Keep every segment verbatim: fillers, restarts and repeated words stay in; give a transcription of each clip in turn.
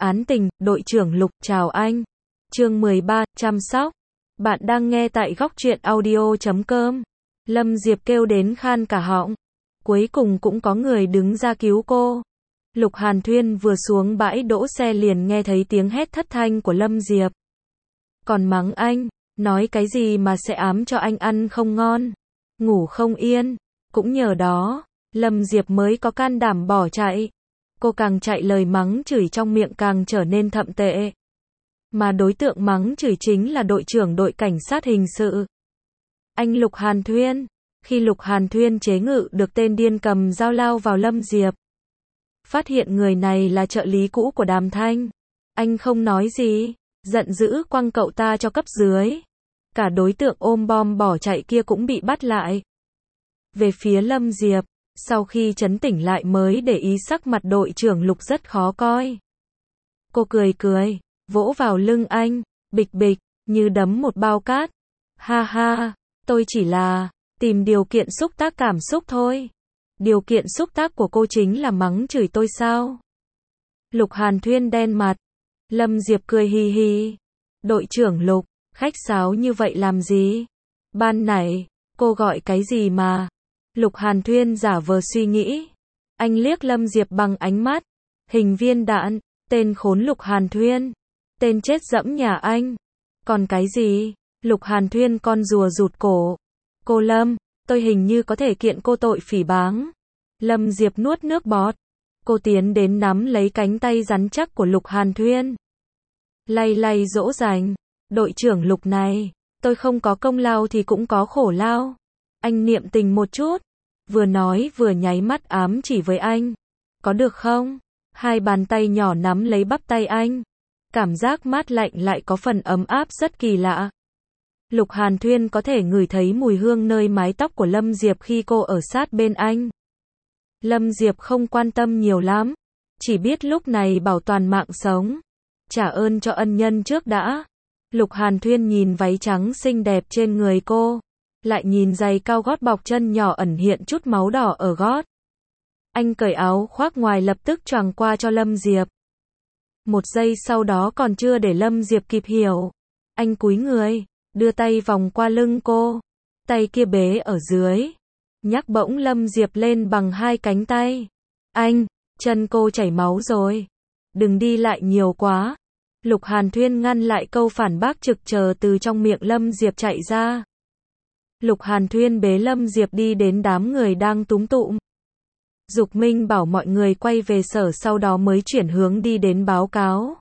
án tình, đội trưởng Lục, chào anh. Chương mười ba, chăm sóc. Bạn đang nghe tại góc truyện audio chấm com. Lâm Diệp kêu đến khan cả họng. Cuối cùng cũng có người đứng ra cứu cô. Lục Hàn Thuyên vừa xuống bãi đỗ xe liền nghe thấy tiếng hét thất thanh của Lâm Diệp. Còn mắng anh, nói cái gì mà sẽ ám cho anh ăn không ngon, ngủ không yên. Cũng nhờ đó, Lâm Diệp mới có can đảm bỏ chạy. Cô càng chạy lời mắng chửi trong miệng càng trở nên thậm tệ. Mà đối tượng mắng chửi chính là đội trưởng đội cảnh sát hình sự. Anh Lục Hàn Thuyên. Khi Lục Hàn Thuyên chế ngự được tên điên cầm dao lao vào Lâm Diệp. Phát hiện người này là trợ lý cũ của Đàm Thanh. Anh không nói gì, giận dữ quăng cậu ta cho cấp dưới. Cả đối tượng ôm bom bỏ chạy kia cũng bị bắt lại. Về phía Lâm Diệp, sau khi trấn tỉnh lại mới để ý sắc mặt đội trưởng Lục rất khó coi. Cô cười cười, vỗ vào lưng anh, bịch bịch, như đấm một bao cát. Ha ha, tôi chỉ là tìm điều kiện xúc tác cảm xúc thôi. Điều kiện xúc tác của cô chính là mắng chửi tôi sao? Lục Hàn Thuyên đen mặt. Lâm Diệp cười hì hì. Đội trưởng Lục, khách sáo như vậy làm gì? Ban nãy, cô gọi cái gì mà? Lục Hàn Thuyên giả vờ suy nghĩ. Anh liếc Lâm Diệp bằng ánh mắt. Hình viên đạn, tên khốn Lục Hàn Thuyên. Tên chết dẫm nhà anh. Còn cái gì? Lục Hàn Thuyên con rùa rụt cổ. Cô Lâm, tôi hình như có thể kiện cô tội phỉ báng. Lâm Diệp nuốt nước bọt. Cô tiến đến nắm lấy cánh tay rắn chắc của Lục Hàn Thuyên. Lay lay dỗ dành. Đội trưởng Lục này, tôi không có công lao thì cũng có khổ lao. Anh niệm tình một chút. Vừa nói vừa nháy mắt ám chỉ với anh. Có được không? Hai bàn tay nhỏ nắm lấy bắp tay anh. Cảm giác mát lạnh lại có phần ấm áp rất kỳ lạ. Lục Hàn Thuyên có thể ngửi thấy mùi hương nơi mái tóc của Lâm Diệp khi cô ở sát bên anh. Lâm Diệp không quan tâm nhiều lắm. Chỉ biết lúc này bảo toàn mạng sống. Trả ơn cho ân nhân trước đã. Lục Hàn Thuyên nhìn váy trắng xinh đẹp trên người cô. Lại nhìn giày cao gót bọc chân nhỏ ẩn hiện chút máu đỏ ở gót. Anh cởi áo khoác ngoài lập tức choàng qua cho Lâm Diệp. Một giây sau đó còn chưa để Lâm Diệp kịp hiểu. Anh cúi người, đưa tay vòng qua lưng cô. Tay kia bế ở dưới. Nhắc bỗng Lâm Diệp lên bằng hai cánh tay. Anh, chân cô chảy máu rồi. Đừng đi lại nhiều quá. Lục Hàn Thuyên ngăn lại câu phản bác trực chờ từ trong miệng Lâm Diệp chạy ra. Lục Hàn Thuyên bế Lâm Diệp đi đến đám người đang túm tụm. Dục Minh bảo mọi người quay về sở sau đó mới chuyển hướng đi đến báo cáo.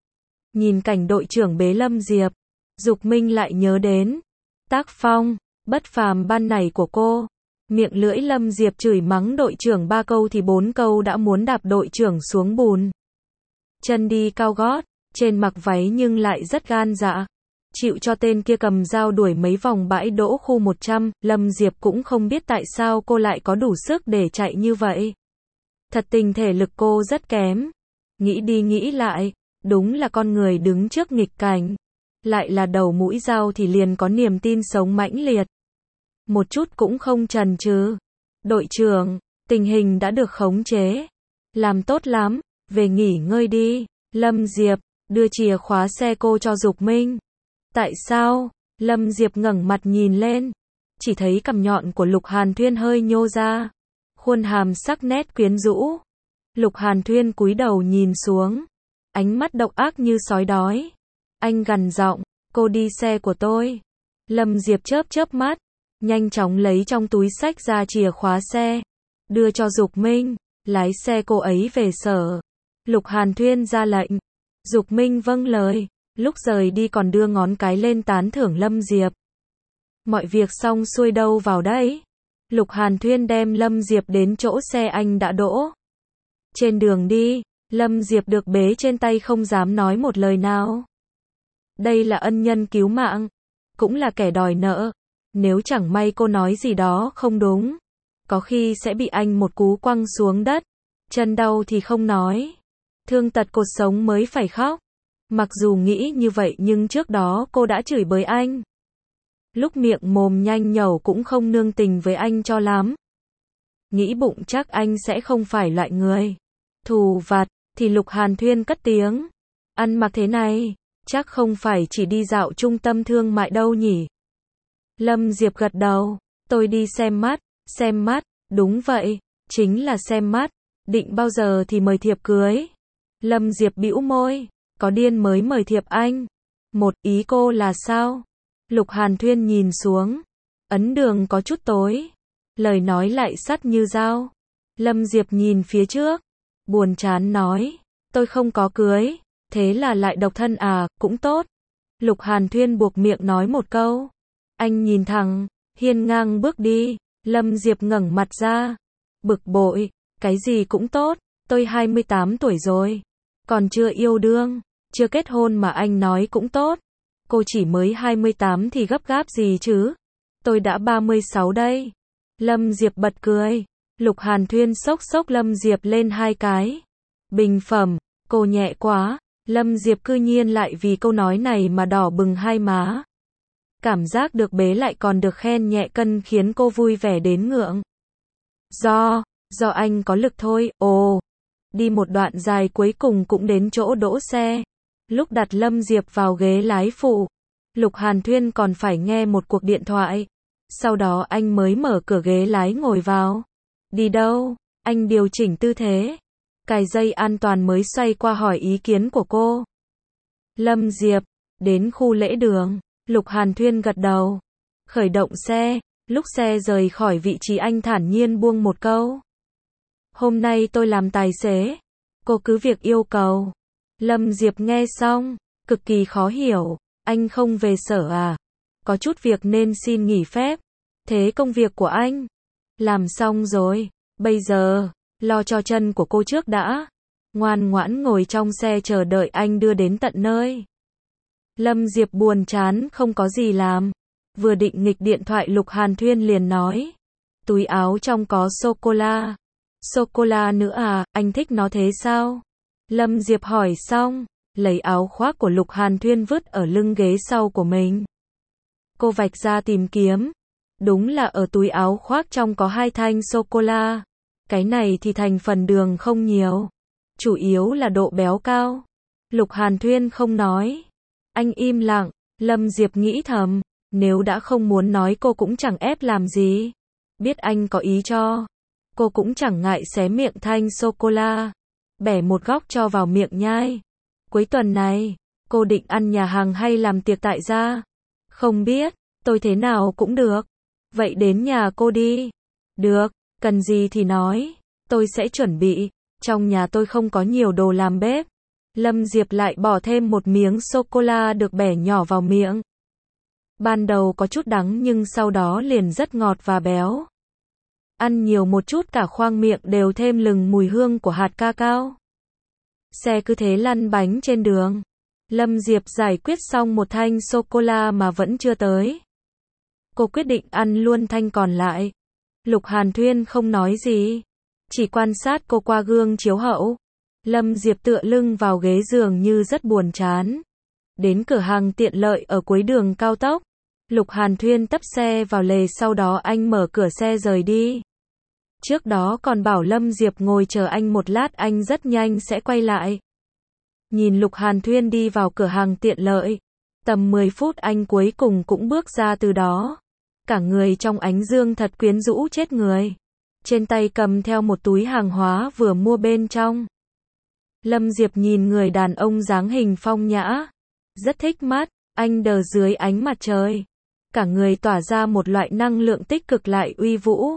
Nhìn cảnh đội trưởng bế Lâm Diệp, Dục Minh lại nhớ đến tác phong bất phàm ban nãy của cô. Miệng lưỡi Lâm Diệp chửi mắng đội trưởng ba câu thì bốn câu đã muốn đạp đội trưởng xuống bùn. Chân đi cao gót, trên mặc váy nhưng lại rất gan dạ. Chịu cho tên kia cầm dao đuổi mấy vòng bãi đỗ khu một trăm, Lâm Diệp cũng không biết tại sao cô lại có đủ sức để chạy như vậy. Thật tình thể lực cô rất kém. Nghĩ đi nghĩ lại, đúng là con người đứng trước nghịch cảnh. Lại là đầu mũi dao thì liền có niềm tin sống mãnh liệt. Một chút cũng không chần chừ. Đội trưởng, tình hình đã được khống chế. Làm tốt lắm, về nghỉ ngơi đi. Lâm Diệp, đưa chìa khóa xe cô cho Dục Minh. Tại sao? Lâm Diệp ngẩng mặt nhìn lên. Chỉ thấy cằm nhọn của Lục Hàn Thuyên hơi nhô ra. Khuôn hàm sắc nét quyến rũ. Lục Hàn Thuyên cúi đầu nhìn xuống. Ánh mắt độc ác như sói đói. Anh gằn giọng, cô đi xe của tôi. Lâm Diệp chớp chớp mắt. Nhanh chóng lấy trong túi xách ra chìa khóa xe. Đưa cho Dục Minh. Lái xe cô ấy về sở. Lục Hàn Thuyên ra lệnh. Dục Minh vâng lời. Lúc rời đi còn đưa ngón cái lên tán thưởng Lâm Diệp. Mọi việc xong xuôi đâu vào đấy. Lục Hàn Thuyên đem Lâm Diệp đến chỗ xe anh đã đỗ. Trên đường đi, Lâm Diệp được bế trên tay không dám nói một lời nào. Đây là ân nhân cứu mạng. Cũng là kẻ đòi nợ. Nếu chẳng may cô nói gì đó không đúng, có khi sẽ bị anh một cú quăng xuống đất. Chân đau thì không nói. Thương tật cột sống mới phải khóc. Mặc dù nghĩ như vậy nhưng trước đó cô đã chửi bới anh. Lúc miệng mồm nhanh nhẩu cũng không nương tình với anh cho lắm. Nghĩ bụng chắc anh sẽ không phải loại người thù vặt, Thì Lục Hàn Thuyên cất tiếng. Ăn mặc thế này, chắc không phải chỉ đi dạo trung tâm thương mại đâu nhỉ? Lâm Diệp gật đầu. Tôi đi xem mắt. Xem mắt, đúng vậy, chính là xem mắt. Định bao giờ thì mời thiệp cưới? Lâm Diệp bĩu môi. Có điên mới mời thiệp anh. Một ý cô là sao? Lục Hàn Thuyên nhìn xuống. Ấn đường có chút tối. Lời nói lại sắt như dao. Lâm Diệp nhìn phía trước. Buồn chán nói. Tôi không có cưới. Thế là lại độc thân à, cũng tốt. Lục Hàn Thuyên buộc miệng nói một câu. Anh nhìn thẳng, hiên ngang bước đi. Lâm Diệp ngẩng mặt ra. Bực bội, cái gì cũng tốt. Tôi hai mươi tám tuổi rồi. Còn chưa yêu đương, chưa kết hôn mà anh nói cũng tốt. Cô chỉ mới hai mươi tám thì gấp gáp gì chứ? Tôi đã ba mươi sáu đây. Lâm Diệp bật cười. Lục Hàn Thuyên xốc xốc Lâm Diệp lên hai cái. Bình phẩm, cô nhẹ quá. Lâm Diệp cư nhiên lại vì câu nói này mà đỏ bừng hai má. Cảm giác được bế lại còn được khen nhẹ cân khiến cô vui vẻ đến ngượng. Do, do anh có lực thôi, ồ. Đi một đoạn dài cuối cùng cũng đến chỗ đỗ xe. Lúc đặt Lâm Diệp vào ghế lái phụ, Lục Hàn Thuyên còn phải nghe một cuộc điện thoại. Sau đó anh mới mở cửa ghế lái ngồi vào. Đi đâu? Anh điều chỉnh tư thế. Cài dây an toàn mới xoay qua hỏi ý kiến của cô. Lâm Diệp, đến khu lễ đường. Lục Hàn Thuyên gật đầu. Khởi động xe. Lúc xe rời khỏi vị trí anh thản nhiên buông một câu. Hôm nay tôi làm tài xế. Cô cứ việc yêu cầu. Lâm Diệp nghe xong, cực kỳ khó hiểu. Anh không về sở à? Có chút việc nên xin nghỉ phép. Thế công việc của anh? Làm xong rồi. Bây giờ, lo cho chân của cô trước đã. Ngoan ngoãn ngồi trong xe chờ đợi anh đưa đến tận nơi. Lâm Diệp buồn chán không có gì làm. Vừa định nghịch điện thoại Lục Hàn Thuyên liền nói. Túi áo trong có sô-cô-la. Sô-cô-la nữa à, anh thích nó thế sao? Lâm Diệp hỏi xong, lấy áo khoác của Lục Hàn Thuyên vứt ở lưng ghế sau của mình. Cô vạch ra tìm kiếm. Đúng là ở túi áo khoác trong có hai thanh sô-cô-la. Cái này thì thành phần đường không nhiều. Chủ yếu là độ béo cao. Lục Hàn Thuyên không nói. Anh im lặng. Lâm Diệp nghĩ thầm. Nếu đã không muốn nói cô cũng chẳng ép làm gì. Biết anh có ý cho. Cô cũng chẳng ngại xé miệng thanh sô-cô-la. Bẻ một góc cho vào miệng nhai. Cuối tuần này, cô định ăn nhà hàng hay làm tiệc tại gia? Không biết, tôi thế nào cũng được. Vậy đến nhà cô đi. Được, cần gì thì nói. Tôi sẽ chuẩn bị. Trong nhà tôi không có nhiều đồ làm bếp. Lâm Diệp lại bỏ thêm một miếng sô-cô-la được bẻ nhỏ vào miệng. Ban đầu có chút đắng nhưng sau đó liền rất ngọt và béo. Ăn nhiều một chút cả khoang miệng đều thêm lừng mùi hương của hạt cacao. Xe cứ thế lăn bánh trên đường. Lâm Diệp giải quyết xong một thanh sô-cô-la mà vẫn chưa tới. Cô quyết định ăn luôn thanh còn lại. Lục Hàn Thuyên không nói gì. Chỉ quan sát cô qua gương chiếu hậu. Lâm Diệp tựa lưng vào ghế giường như rất buồn chán. Đến cửa hàng tiện lợi ở cuối đường cao tốc. Lục Hàn Thuyên tấp xe vào lề sau đó anh mở cửa xe rời đi. Trước đó còn bảo Lâm Diệp ngồi chờ anh một lát anh rất nhanh sẽ quay lại. Nhìn Lục Hàn Thuyên đi vào cửa hàng tiện lợi. Tầm mười phút anh cuối cùng cũng bước ra từ đó. Cả người trong ánh dương thật quyến rũ chết người. Trên tay cầm theo một túi hàng hóa vừa mua bên trong. Lâm Diệp nhìn người đàn ông dáng hình phong nhã. Rất thích mắt, anh đờ dưới ánh mặt trời. Cả người tỏa ra một loại năng lượng tích cực lại uy vũ.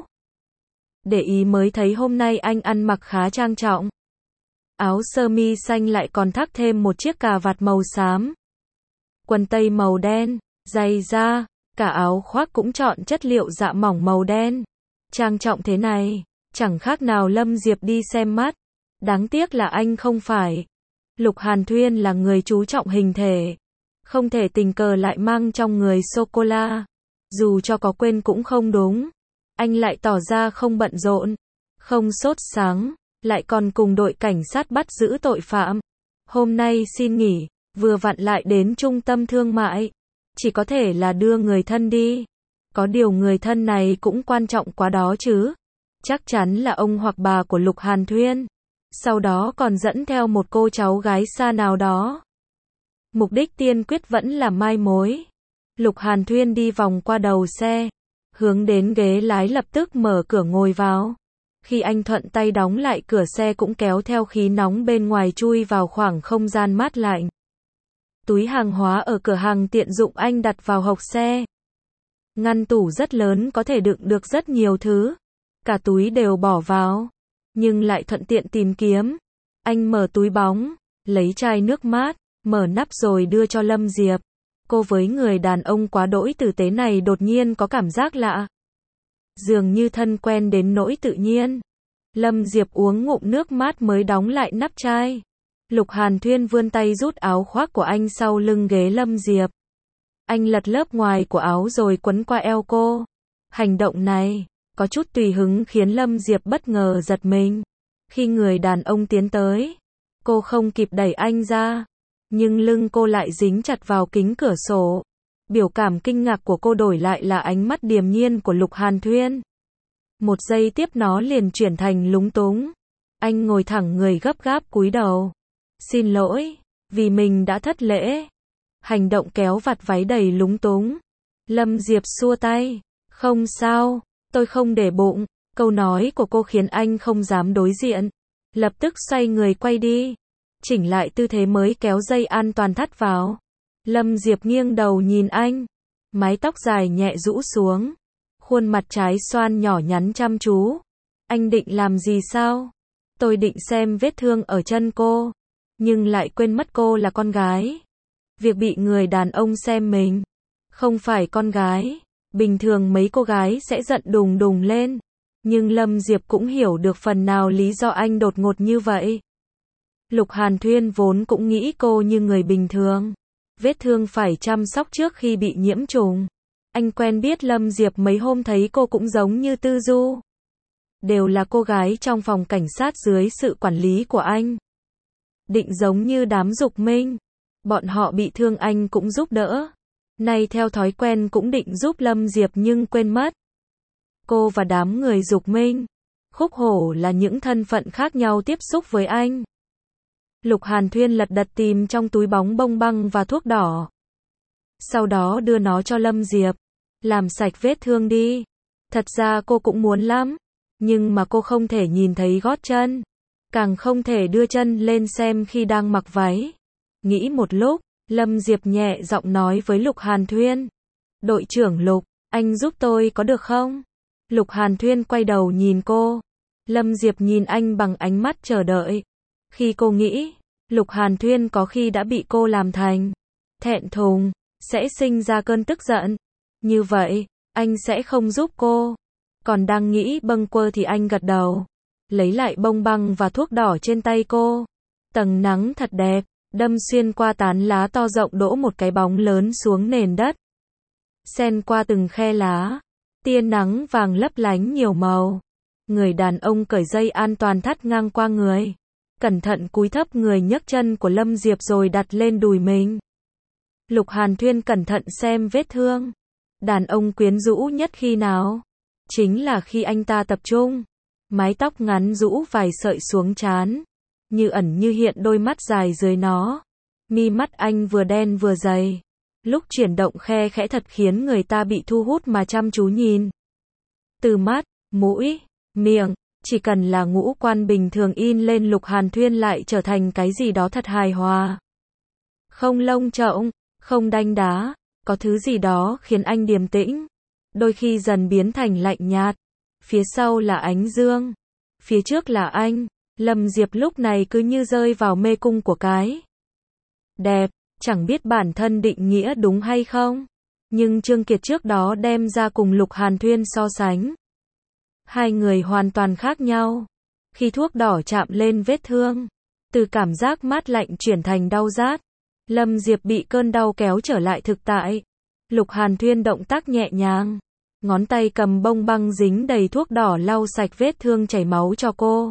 Để ý mới thấy hôm nay anh ăn mặc khá trang trọng. Áo sơ mi xanh lại còn thắt thêm một chiếc cà vạt màu xám. Quần tây màu đen, giày da, cả áo khoác cũng chọn chất liệu dạ mỏng màu đen. Trang trọng thế này, chẳng khác nào Lâm Diệp đi xem mắt. Đáng tiếc là anh không phải. Lục Hàn Thuyên là người chú trọng hình thể. Không thể tình cờ lại mang trong người sô-cô-la. Dù cho có quên cũng không đúng. Anh lại tỏ ra không bận rộn, không sốt sắng, lại còn cùng đội cảnh sát bắt giữ tội phạm. Hôm nay xin nghỉ, vừa vặn lại đến trung tâm thương mại. Chỉ có thể là đưa người thân đi. Có điều người thân này cũng quan trọng quá đó chứ. Chắc chắn là ông hoặc bà của Lục Hàn Thuyên. sau đó còn dẫn theo một cô cháu gái xa nào đó. Mục đích tiên quyết vẫn là mai mối. Lục Hàn Thuyên đi vòng qua đầu xe, hướng đến ghế lái lập tức mở cửa ngồi vào. Khi anh thuận tay đóng lại cửa xe cũng kéo theo khí nóng bên ngoài chui vào khoảng không gian mát lạnh. Túi hàng hóa ở cửa hàng tiện dụng anh đặt vào hộc xe. Ngăn tủ rất lớn có thể đựng được rất nhiều thứ. Cả túi đều bỏ vào, nhưng lại thuận tiện tìm kiếm. Anh mở túi bóng, lấy chai nước mát, mở nắp rồi đưa cho Lâm Diệp. Cô với người đàn ông quá đỗi tử tế này đột nhiên có cảm giác lạ. Dường như thân quen đến nỗi tự nhiên. Lâm Diệp uống ngụm nước mát mới đóng lại nắp chai. Lục Hàn Thuyên vươn tay rút áo khoác của anh sau lưng ghế Lâm Diệp. Anh lật lớp ngoài của áo rồi quấn qua eo cô. Hành động này có chút tùy hứng khiến Lâm Diệp bất ngờ giật mình. Khi người đàn ông tiến tới, cô không kịp đẩy anh ra, nhưng lưng cô lại dính chặt vào kính cửa sổ. Biểu cảm kinh ngạc của cô đổi lại là ánh mắt điềm nhiên của Lục Hàn Thuyên. Một giây tiếp nó liền chuyển thành lúng túng. Anh ngồi thẳng người gấp gáp cúi đầu. Xin lỗi, vì mình đã thất lễ. Hành động kéo vạt váy đầy lúng túng. Lâm Diệp xua tay. Không sao, tôi không để bụng. Câu nói của cô khiến anh không dám đối diện. Lập tức xoay người quay đi. Chỉnh lại tư thế mới kéo dây an toàn thắt vào. Lâm Diệp nghiêng đầu nhìn anh. Mái tóc dài nhẹ rũ xuống. Khuôn mặt trái xoan nhỏ nhắn chăm chú. Anh định làm gì sao? Tôi định xem vết thương ở chân cô. Nhưng lại quên mất cô là con gái. Việc bị người đàn ông xem mình. Không phải con gái. Bình thường mấy cô gái sẽ giận đùng đùng lên. Nhưng Lâm Diệp cũng hiểu được phần nào lý do anh đột ngột như vậy. Lục Hàn Thuyên vốn cũng nghĩ cô như người bình thường. Vết thương phải chăm sóc trước khi bị nhiễm trùng. Anh quen biết Lâm Diệp mấy hôm thấy cô cũng giống như Tư Du. Đều là cô gái trong phòng cảnh sát dưới sự quản lý của anh. Định giống như đám Dục Minh. Bọn họ bị thương anh cũng giúp đỡ. Nay theo thói quen cũng định giúp Lâm Diệp nhưng quên mất. Cô và đám người Dục Minh, Khúc Hổ là những thân phận khác nhau tiếp xúc với anh. Lục Hàn Thuyên lật đật tìm trong túi bóng bông băng và thuốc đỏ. Sau đó đưa nó cho Lâm Diệp. Làm sạch vết thương đi. Thật ra cô cũng muốn lắm. Nhưng mà cô không thể nhìn thấy gót chân. Càng không thể đưa chân lên xem khi đang mặc váy. Nghĩ một lúc, Lâm Diệp nhẹ giọng nói với Lục Hàn Thuyên. Đội trưởng Lục, anh giúp tôi có được không? Lục Hàn Thuyên quay đầu nhìn cô. Lâm Diệp nhìn anh bằng ánh mắt chờ đợi. Khi cô nghĩ, Lục Hàn Thuyên có khi đã bị cô làm thành thẹn thùng, sẽ sinh ra cơn tức giận. Như vậy, anh sẽ không giúp cô. Còn đang nghĩ bâng quơ thì anh gật đầu. Lấy lại bông băng và thuốc đỏ trên tay cô. Tầng nắng thật đẹp, đâm xuyên qua tán lá to rộng đổ một cái bóng lớn xuống nền đất. Xen qua từng khe lá, tia nắng vàng lấp lánh nhiều màu. Người đàn ông cởi dây an toàn thắt ngang qua người. Cẩn thận cúi thấp người nhấc chân của Lâm Diệp rồi đặt lên đùi mình. Lục Hàn Thuyên cẩn thận xem vết thương. Đàn ông quyến rũ nhất khi nào? Chính là khi anh ta tập trung. Mái tóc ngắn rũ vài sợi xuống trán. Như ẩn như hiện đôi mắt dài dưới nó. Mi mắt anh vừa đen vừa dày. Lúc chuyển động khe khẽ thật khiến người ta bị thu hút mà chăm chú nhìn. Từ mắt, mũi, miệng, chỉ cần là ngũ quan bình thường in lên Lục Hàn Thuyên lại trở thành cái gì đó thật hài hòa. Không lông trộng, không đanh đá, có thứ gì đó khiến anh điềm tĩnh. Đôi khi dần biến thành lạnh nhạt. Phía sau là ánh dương. Phía trước là anh. Lâm Diệp lúc này cứ như rơi vào mê cung của cái đẹp, chẳng biết bản thân định nghĩa đúng hay không. Nhưng Trương Kiệt trước đó đem ra cùng Lục Hàn Thuyên so sánh. Hai người hoàn toàn khác nhau. Khi thuốc đỏ chạm lên vết thương, từ cảm giác mát lạnh chuyển thành đau rát. Lâm Diệp bị cơn đau kéo trở lại thực tại. Lục Hàn Thuyên động tác nhẹ nhàng. Ngón tay cầm bông băng dính đầy thuốc đỏ lau sạch vết thương chảy máu cho cô.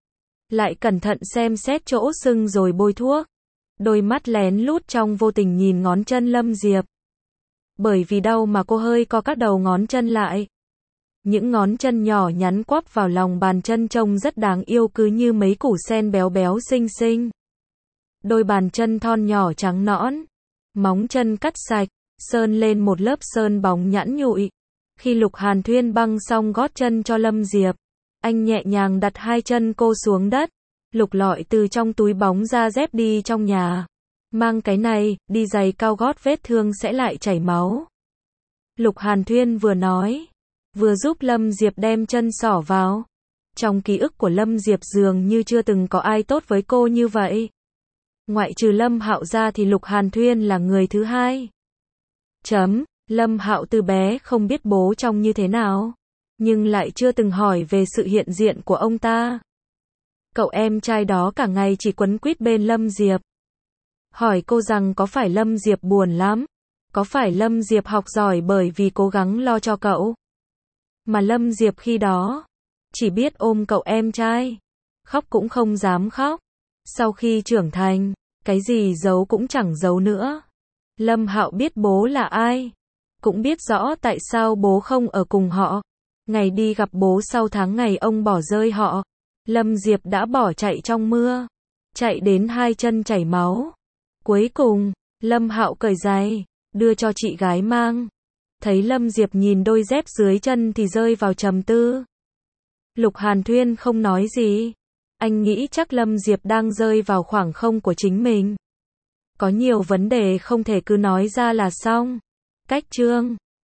Lại cẩn thận xem xét chỗ sưng rồi bôi thuốc. Đôi mắt lén lút trong vô tình nhìn ngón chân Lâm Diệp. Bởi vì đau mà cô hơi co các đầu ngón chân lại. Những ngón chân nhỏ nhắn quắp vào lòng bàn chân trông rất đáng yêu, cứ như mấy củ sen béo béo xinh xinh. Đôi bàn chân thon nhỏ trắng nõn, móng chân cắt sạch, sơn lên một lớp sơn bóng nhẵn nhụi. Khi Lục Hàn Thuyên băng xong gót chân cho Lâm Diệp, anh nhẹ nhàng đặt hai chân cô xuống đất, lục lọi từ trong túi bóng ra dép đi trong nhà. Mang cái này, đi giày cao gót vết thương sẽ lại chảy máu. Lục Hàn Thuyên vừa nói, vừa giúp Lâm Diệp đem chân xỏ vào. Trong ký ức của Lâm Diệp dường như chưa từng có ai tốt với cô như vậy. Ngoại trừ Lâm Hạo ra thì Lục Hàn Thuyên là người thứ hai. Chấm, Lâm Hạo từ bé không biết bố trông như thế nào, nhưng lại chưa từng hỏi về sự hiện diện của ông ta. Cậu em trai đó cả ngày chỉ quấn quýt bên Lâm Diệp. Hỏi cô rằng có phải Lâm Diệp buồn lắm? Có phải Lâm Diệp học giỏi bởi vì cố gắng lo cho cậu? Mà Lâm Diệp khi đó chỉ biết ôm cậu em trai, khóc cũng không dám khóc. Sau khi trưởng thành, cái gì giấu cũng chẳng giấu nữa. Lâm Hạo biết bố là ai, cũng biết rõ tại sao bố không ở cùng họ. Ngày đi gặp bố sau tháng ngày ông bỏ rơi họ, Lâm Diệp đã bỏ chạy trong mưa, chạy đến hai chân chảy máu. Cuối cùng, Lâm Hạo cởi giày, đưa cho chị gái mang. Thấy Lâm Diệp nhìn đôi dép dưới chân thì rơi vào trầm tư. Lục Hàn Thuyên không nói gì. Anh nghĩ chắc Lâm Diệp đang rơi vào khoảng không của chính mình. Có nhiều vấn đề không thể cứ nói ra là xong. Cách chương